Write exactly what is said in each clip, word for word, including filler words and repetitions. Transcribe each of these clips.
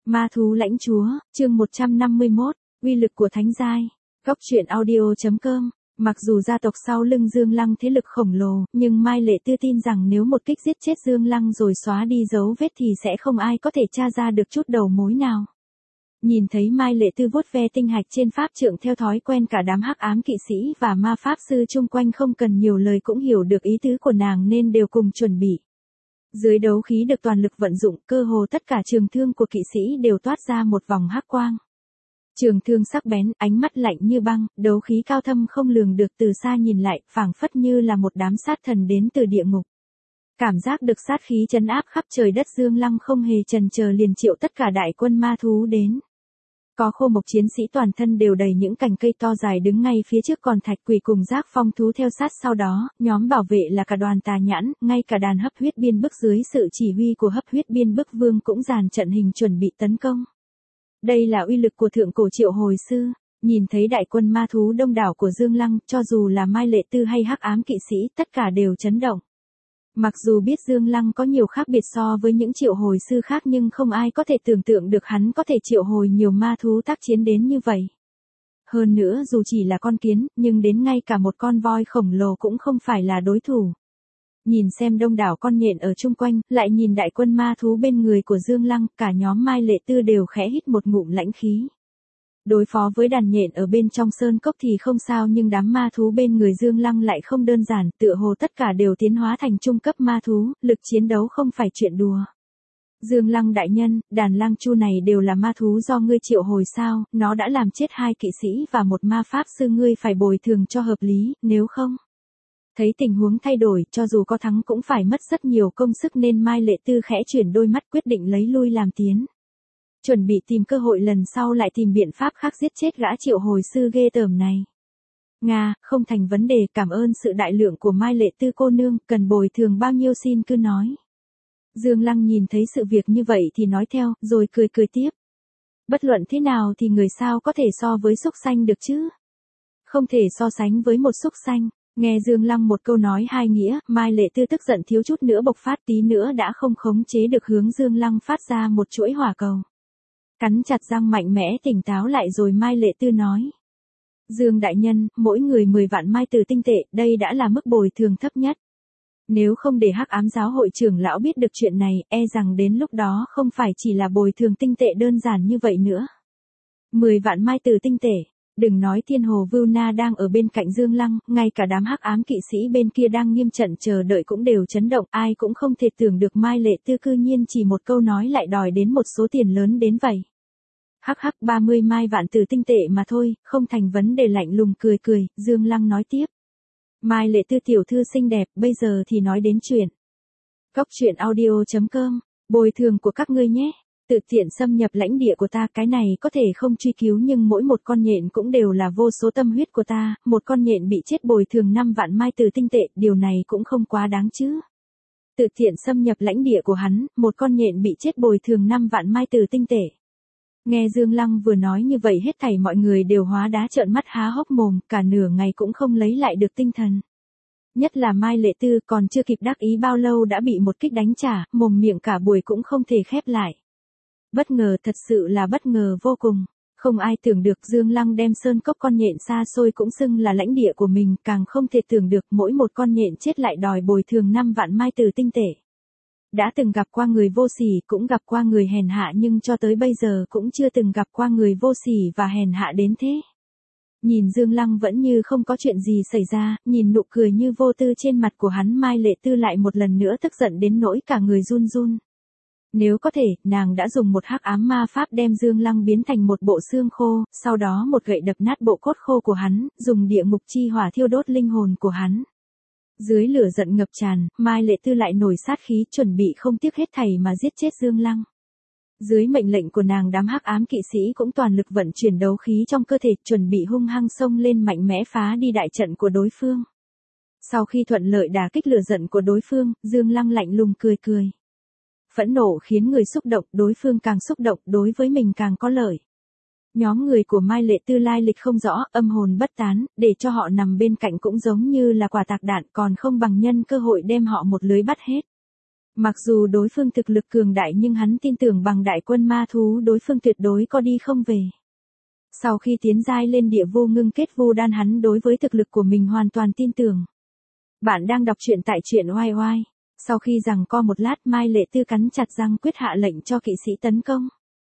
Ma thú lãnh chúa, chương một trăm năm mươi mốt, uy lực của thánh giai. Góc truyện audio chấm com. Mặc dù gia tộc sau lưng Dương Lăng thế lực khổng lồ, nhưng Mai Lệ Tư tin rằng nếu một kích giết chết Dương Lăng rồi xóa đi dấu vết thì sẽ không ai có thể tra ra được chút đầu mối nào. Nhìn thấy Mai Lệ Tư vuốt ve tinh hạch trên pháp trượng theo thói quen, cả đám hắc ám kỵ sĩ và ma pháp sư chung quanh không cần nhiều lời cũng hiểu được ý tứ của nàng nên đều cùng chuẩn bị. Dưới đấu khí được toàn lực vận dụng, cơ hồ tất cả trường thương của kỵ sĩ đều toát ra một vòng hắc quang. Trường thương sắc bén, ánh mắt lạnh như băng, đấu khí cao thâm không lường được, từ xa nhìn lại, phảng phất như là một đám sát thần đến từ địa ngục. Cảm giác được sát khí trấn áp khắp trời đất, Dương Lăng không hề chần chờ liền triệu tất cả đại quân ma thú đến. Có khô mộc chiến sĩ toàn thân đều đầy những cành cây to dài đứng ngay phía trước, còn thạch quỷ cùng giác phong thú theo sát sau đó, nhóm bảo vệ là cả đoàn tà nhãn, ngay cả đàn hấp huyết biên bức dưới sự chỉ huy của hấp huyết biên bức vương cũng dàn trận hình chuẩn bị tấn công. Đây là uy lực của thượng cổ triệu hồi sư. Nhìn thấy đại quân ma thú đông đảo của Dương Lăng, cho dù là Mai Lệ Tư hay hắc ám kỵ sĩ, tất cả đều chấn động. Mặc dù biết Dương Lăng có nhiều khác biệt so với những triệu hồi sư khác, nhưng không ai có thể tưởng tượng được hắn có thể triệu hồi nhiều ma thú tác chiến đến như vậy. Hơn nữa, dù chỉ là con kiến, nhưng đến ngay cả một con voi khổng lồ cũng không phải là đối thủ. Nhìn xem đông đảo con nhện ở chung quanh, lại nhìn đại quân ma thú bên người của Dương Lăng, cả nhóm Mai Lệ Tư đều khẽ hít một ngụm lãnh khí. Đối phó với đàn nhện ở bên trong sơn cốc thì không sao, nhưng đám ma thú bên người Dương Lăng lại không đơn giản, tựa hồ tất cả đều tiến hóa thành trung cấp ma thú, lực chiến đấu không phải chuyện đùa. Dương Lăng đại nhân, đàn lang chu này đều là ma thú do ngươi triệu hồi sao? Nó đã làm chết hai kỵ sĩ và một ma pháp sư, ngươi phải bồi thường cho hợp lý, nếu không. Thấy tình huống thay đổi, cho dù có thắng cũng phải mất rất nhiều công sức nên Mai Lệ Tư khẽ chuyển đôi mắt, quyết định lấy lui làm tiến. Chuẩn bị tìm cơ hội lần sau lại tìm biện pháp khác giết chết gã triệu hồi sư ghê tởm này. Nga, không thành vấn đề, cảm ơn sự đại lượng của Mai Lệ Tư cô nương, cần bồi thường bao nhiêu xin cứ nói. Dương Lăng nhìn thấy sự việc như vậy thì nói theo, rồi cười cười tiếp. Bất luận thế nào thì người sao có thể so với súc sanh được chứ? Không thể so sánh với một súc sanh. Nghe Dương Lăng một câu nói hai nghĩa, Mai Lệ Tư tức giận thiếu chút nữa bộc phát, tí nữa đã không khống chế được hướng Dương Lăng phát ra một chuỗi hỏa cầu. Cắn chặt răng mạnh mẽ tỉnh táo lại rồi Mai Lệ Tư nói. Dương đại nhân, mỗi người mười vạn mai từ tinh tệ, đây đã là mức bồi thường thấp nhất. Nếu không để hắc ám giáo hội trưởng lão biết được chuyện này, e rằng đến lúc đó không phải chỉ là bồi thường tinh tệ đơn giản như vậy nữa. mười vạn mai từ tinh tệ. Đừng nói Thiên Hồ Vưu Na đang ở bên cạnh Dương Lăng, ngay cả đám hắc ám kỵ sĩ bên kia đang nghiêm trận chờ đợi cũng đều chấn động, ai cũng không thể tưởng được Mai Lệ Tư cư nhiên chỉ một câu nói lại đòi đến một số tiền lớn đến vậy. Hắc hắc, ba mươi mai vạn từ tinh tệ mà thôi, không thành vấn đề, lạnh lùng cười cười, Dương Lăng nói tiếp. Mai Lệ Tư tiểu thư xinh đẹp, bây giờ thì nói đến chuyện. Góc truyện audio chấm com, bồi thường của các ngươi nhé. Tự tiện xâm nhập lãnh địa của ta, cái này có thể không truy cứu, nhưng mỗi một con nhện cũng đều là vô số tâm huyết của ta, một con nhện bị chết bồi thường năm vạn mai từ tinh tệ, điều này cũng không quá đáng chứ. Tự tiện xâm nhập lãnh địa của hắn, một con nhện bị chết bồi thường năm vạn mai từ tinh tệ. Nghe Dương Lăng vừa nói như vậy, hết thảy mọi người đều hóa đá trợn mắt há hốc mồm, cả nửa ngày cũng không lấy lại được tinh thần. Nhất là Mai Lệ Tư còn chưa kịp đắc ý bao lâu đã bị một kích đánh trả, mồm miệng cả buổi cũng không thể khép lại. Bất ngờ, thật sự là bất ngờ vô cùng. Không ai tưởng được Dương Lăng đem sơn cốc con nhện xa xôi cũng xưng là lãnh địa của mình, càng không thể tưởng được mỗi một con nhện chết lại đòi bồi thường năm vạn mai từ tinh tệ. Đã từng gặp qua người vô sỉ, cũng gặp qua người hèn hạ, nhưng cho tới bây giờ cũng chưa từng gặp qua người vô sỉ và hèn hạ đến thế. Nhìn Dương Lăng vẫn như không có chuyện gì xảy ra, nhìn nụ cười như vô tư trên mặt của hắn, Mai Lệ Tư lại một lần nữa tức giận đến nỗi cả người run run. Nếu có thể, nàng đã dùng một hắc ám ma pháp đem Dương Lăng biến thành một bộ xương khô, sau đó một gậy đập nát bộ cốt khô của hắn, dùng địa ngục chi hỏa thiêu đốt linh hồn của hắn. Dưới lửa giận ngập tràn, Mai Lệ Tư lại nổi sát khí, chuẩn bị không tiếc hết thảy mà giết chết Dương Lăng. Dưới mệnh lệnh của nàng, đám hắc ám kỵ sĩ cũng toàn lực vận chuyển đấu khí trong cơ thể, chuẩn bị hung hăng xông lên mạnh mẽ phá đi đại trận của đối phương. Sau khi thuận lợi đả kích lửa giận của đối phương, Dương Lăng lạnh lùng cười cười. Phẫn nộ khiến người xúc động, đối phương càng xúc động, đối với mình càng có lợi. Nhóm người của Mai Lệ Tư lai lịch không rõ, âm hồn bất tán, để cho họ nằm bên cạnh cũng giống như là quả tạc đạn, còn không bằng nhân cơ hội đem họ một lưới bắt hết. Mặc dù đối phương thực lực cường đại nhưng hắn tin tưởng bằng đại quân ma thú đối phương tuyệt đối có đi không về. Sau khi tiến giai lên địa vô ngưng kết vô đan hắn đối với thực lực của mình hoàn toàn tin tưởng. Bạn đang đọc truyện tại truyện oai oai. Sau khi giằng co một lát Mai Lệ Tư cắn chặt răng quyết hạ lệnh cho kỵ sĩ tấn công.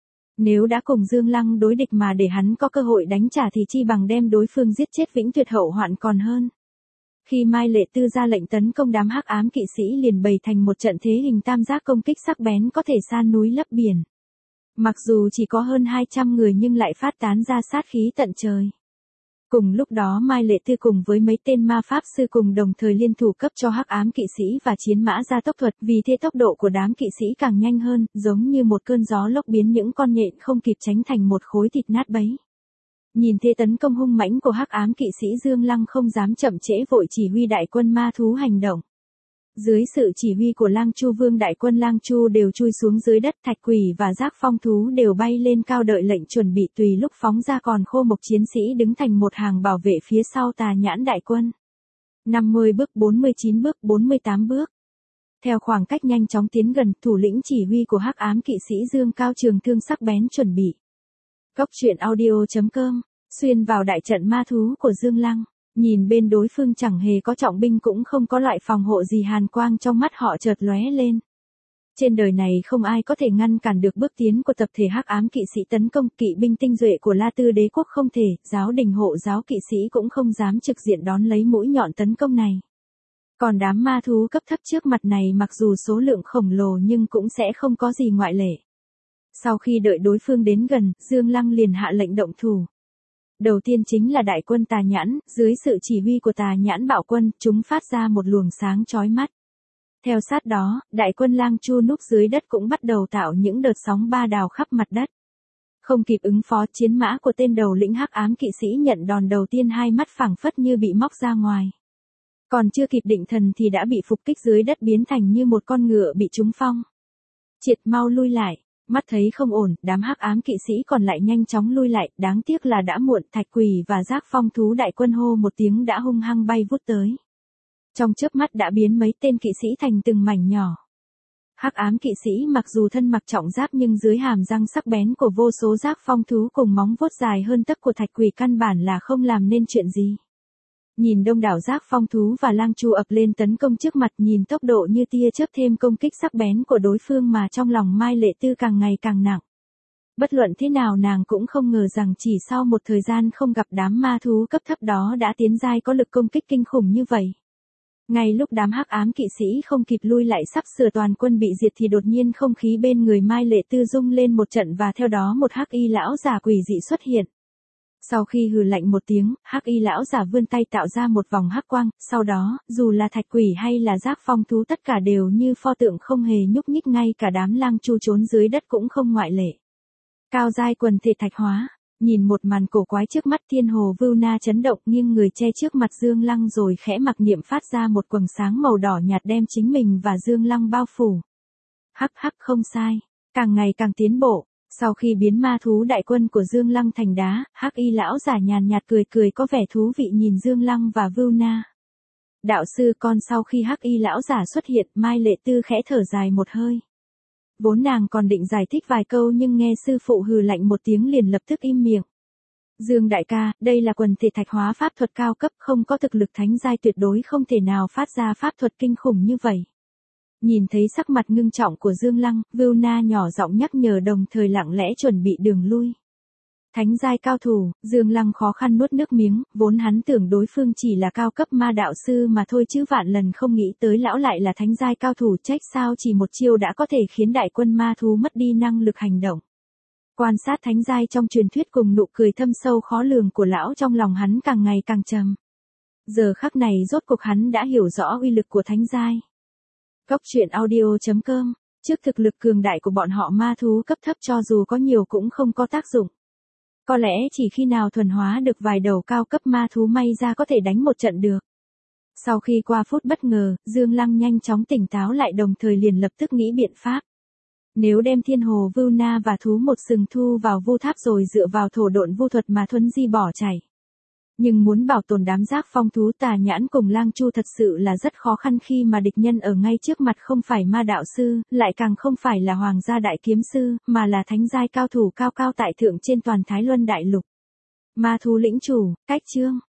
Nếu đã cùng Dương Lăng đối địch mà để hắn có cơ hội đánh trả thì chi bằng đem đối phương giết chết vĩnh tuyệt hậu hoạn còn hơn. Khi Mai Lệ Tư ra lệnh tấn công đám hắc ám kỵ sĩ liền bày thành một trận thế hình tam giác công kích sắc bén có thể san núi lấp biển. Mặc dù chỉ có hơn hai trăm người nhưng lại phát tán ra sát khí tận trời. Cùng lúc đó Mai Lệ Tư cùng với mấy tên ma pháp sư cùng đồng thời liên thủ cấp cho hắc ám kỵ sĩ và chiến mã gia tốc thuật, vì thế tốc độ của đám kỵ sĩ càng nhanh hơn, giống như một cơn gió lốc biến những con nhện không kịp tránh thành một khối thịt nát bấy. Nhìn thế tấn công hung mãnh của hắc ám kỵ sĩ Dương Lăng không dám chậm trễ vội chỉ huy đại quân ma thú hành động. Dưới sự chỉ huy của Lang Chu Vương đại quân Lang Chu đều chui xuống dưới đất, thạch quỷ và giác phong thú đều bay lên cao đợi lệnh chuẩn bị tùy lúc phóng ra, còn khô mộc chiến sĩ đứng thành một hàng bảo vệ phía sau tà nhãn đại quân. năm mươi bước, bốn mươi chín bước, bốn mươi tám bước. Theo khoảng cách nhanh chóng tiến gần, thủ lĩnh chỉ huy của hắc ám kỵ sĩ Dương Cao trường thương sắc bén chuẩn bị. Cốc truyện audio chấm com, xuyên vào đại trận ma thú của Dương Lăng. Nhìn bên đối phương chẳng hề có trọng binh cũng không có loại phòng hộ gì, hàn quang trong mắt họ chợt lóe lên. Trên đời này không ai có thể ngăn cản được bước tiến của tập thể hắc ám kỵ sĩ tấn công, kỵ binh tinh duệ của La Tư đế quốc không thể, giáo đình hộ giáo kỵ sĩ cũng không dám trực diện đón lấy mũi nhọn tấn công này. Còn đám ma thú cấp thấp trước mặt này mặc dù số lượng khổng lồ nhưng cũng sẽ không có gì ngoại lệ. Sau khi đợi đối phương đến gần, Dương Lăng liền hạ lệnh động thủ. Đầu tiên chính là đại quân tà nhãn, dưới sự chỉ huy của tà nhãn bạo quân, chúng phát ra một luồng sáng chói mắt. Theo sát đó, đại quân Lang Chu núp dưới đất cũng bắt đầu tạo những đợt sóng ba đào khắp mặt đất. Không kịp ứng phó, chiến mã của tên đầu lĩnh hắc ám kỵ sĩ nhận đòn đầu tiên hai mắt phảng phất như bị móc ra ngoài. Còn chưa kịp định thần thì đã bị phục kích dưới đất biến thành như một con ngựa bị trúng phong. Triệt, mau lui lại. Mắt thấy không ổn, đám hắc ám kỵ sĩ còn lại nhanh chóng lui lại, đáng tiếc là đã muộn, thạch quỷ và giác phong thú đại quân hô một tiếng đã hung hăng bay vút tới. Trong chớp mắt đã biến mấy tên kỵ sĩ thành từng mảnh nhỏ. Hắc ám kỵ sĩ mặc dù thân mặc trọng giáp nhưng dưới hàm răng sắc bén của vô số giác phong thú cùng móng vuốt dài hơn tấc của thạch quỷ căn bản là không làm nên chuyện gì. Nhìn đông đảo giác phong thú và Lang Chu ập lên tấn công trước mặt, nhìn tốc độ như tia chớp thêm công kích sắc bén của đối phương mà trong lòng Mai Lệ Tư càng ngày càng nặng. Bất luận thế nào nàng cũng không ngờ rằng chỉ sau một thời gian không gặp đám ma thú cấp thấp đó đã tiến giai có lực công kích kinh khủng như vậy. Ngay lúc đám hắc ám kỵ sĩ không kịp lui lại sắp sửa toàn quân bị diệt thì đột nhiên không khí bên người Mai Lệ Tư rung lên một trận và theo đó một hắc y lão già quỷ dị xuất hiện. Sau khi hừ lạnh một tiếng, hắc y lão giả vươn tay tạo ra một vòng hắc quang, sau đó, dù là thạch quỷ hay là giác phong thú tất cả đều như pho tượng không hề nhúc nhích, ngay cả đám Lang Chu trốn dưới đất cũng không ngoại lệ. Cao giai quần thể thạch hóa, nhìn một màn cổ quái trước mắt Thiên Hồ Vưu Na chấn động nghiêng người che trước mặt Dương Lăng rồi khẽ mặc niệm phát ra một quầng sáng màu đỏ nhạt đem chính mình và Dương Lăng bao phủ. Hắc hắc không sai, càng ngày càng tiến bộ. Sau khi biến ma thú đại quân của Dương Lăng thành đá, hắc y lão giả nhàn nhạt cười cười có vẻ thú vị nhìn Dương Lăng và Vưu Na. Đạo sư con. Sau khi hắc y lão giả xuất hiện, Mai Lệ Tư khẽ thở dài một hơi. Vốn nàng còn định giải thích vài câu nhưng nghe sư phụ hừ lạnh một tiếng liền lập tức im miệng. Dương đại ca, đây là quần thể thạch hóa pháp thuật cao cấp, không có thực lực thánh giai tuyệt đối không thể nào phát ra pháp thuật kinh khủng như vậy. Nhìn thấy sắc mặt ngưng trọng của Dương Lăng, Vưu Na nhỏ giọng nhắc nhở đồng thời lặng lẽ chuẩn bị đường lui. Thánh giai cao thủ, Dương Lăng khó khăn nuốt nước miếng, vốn hắn tưởng đối phương chỉ là cao cấp ma đạo sư mà thôi chứ vạn lần không nghĩ tới lão lại là thánh giai cao thủ, trách sao chỉ một chiêu đã có thể khiến đại quân ma thú mất đi năng lực hành động. Quan sát thánh giai trong truyền thuyết cùng nụ cười thâm sâu khó lường của lão trong lòng hắn càng ngày càng trầm. Giờ khắc này rốt cuộc hắn đã hiểu rõ uy lực của thánh giai. Cốc truyện audio chấm com, trước thực lực cường đại của bọn họ ma thú cấp thấp cho dù có nhiều cũng không có tác dụng. Có lẽ chỉ khi nào thuần hóa được vài đầu cao cấp ma thú may ra có thể đánh một trận được. Sau khi qua phút bất ngờ, Dương Lăng nhanh chóng tỉnh táo lại đồng thời liền lập tức nghĩ biện pháp. Nếu đem Thiên Hồ Vưu Na và thú một sừng thu vào vu tháp rồi dựa vào thổ độn vu thuật mà thuấn di bỏ chạy. Nhưng muốn bảo tồn đám giác phong thú tà nhãn cùng lang chu thật sự là rất khó khăn khi mà địch nhân ở ngay trước mặt không phải ma đạo sư, lại càng không phải là hoàng gia đại kiếm sư, mà là thánh giai cao thủ cao cao tại thượng trên toàn Thái Luân đại lục. Ma thú lĩnh chủ, cách chương.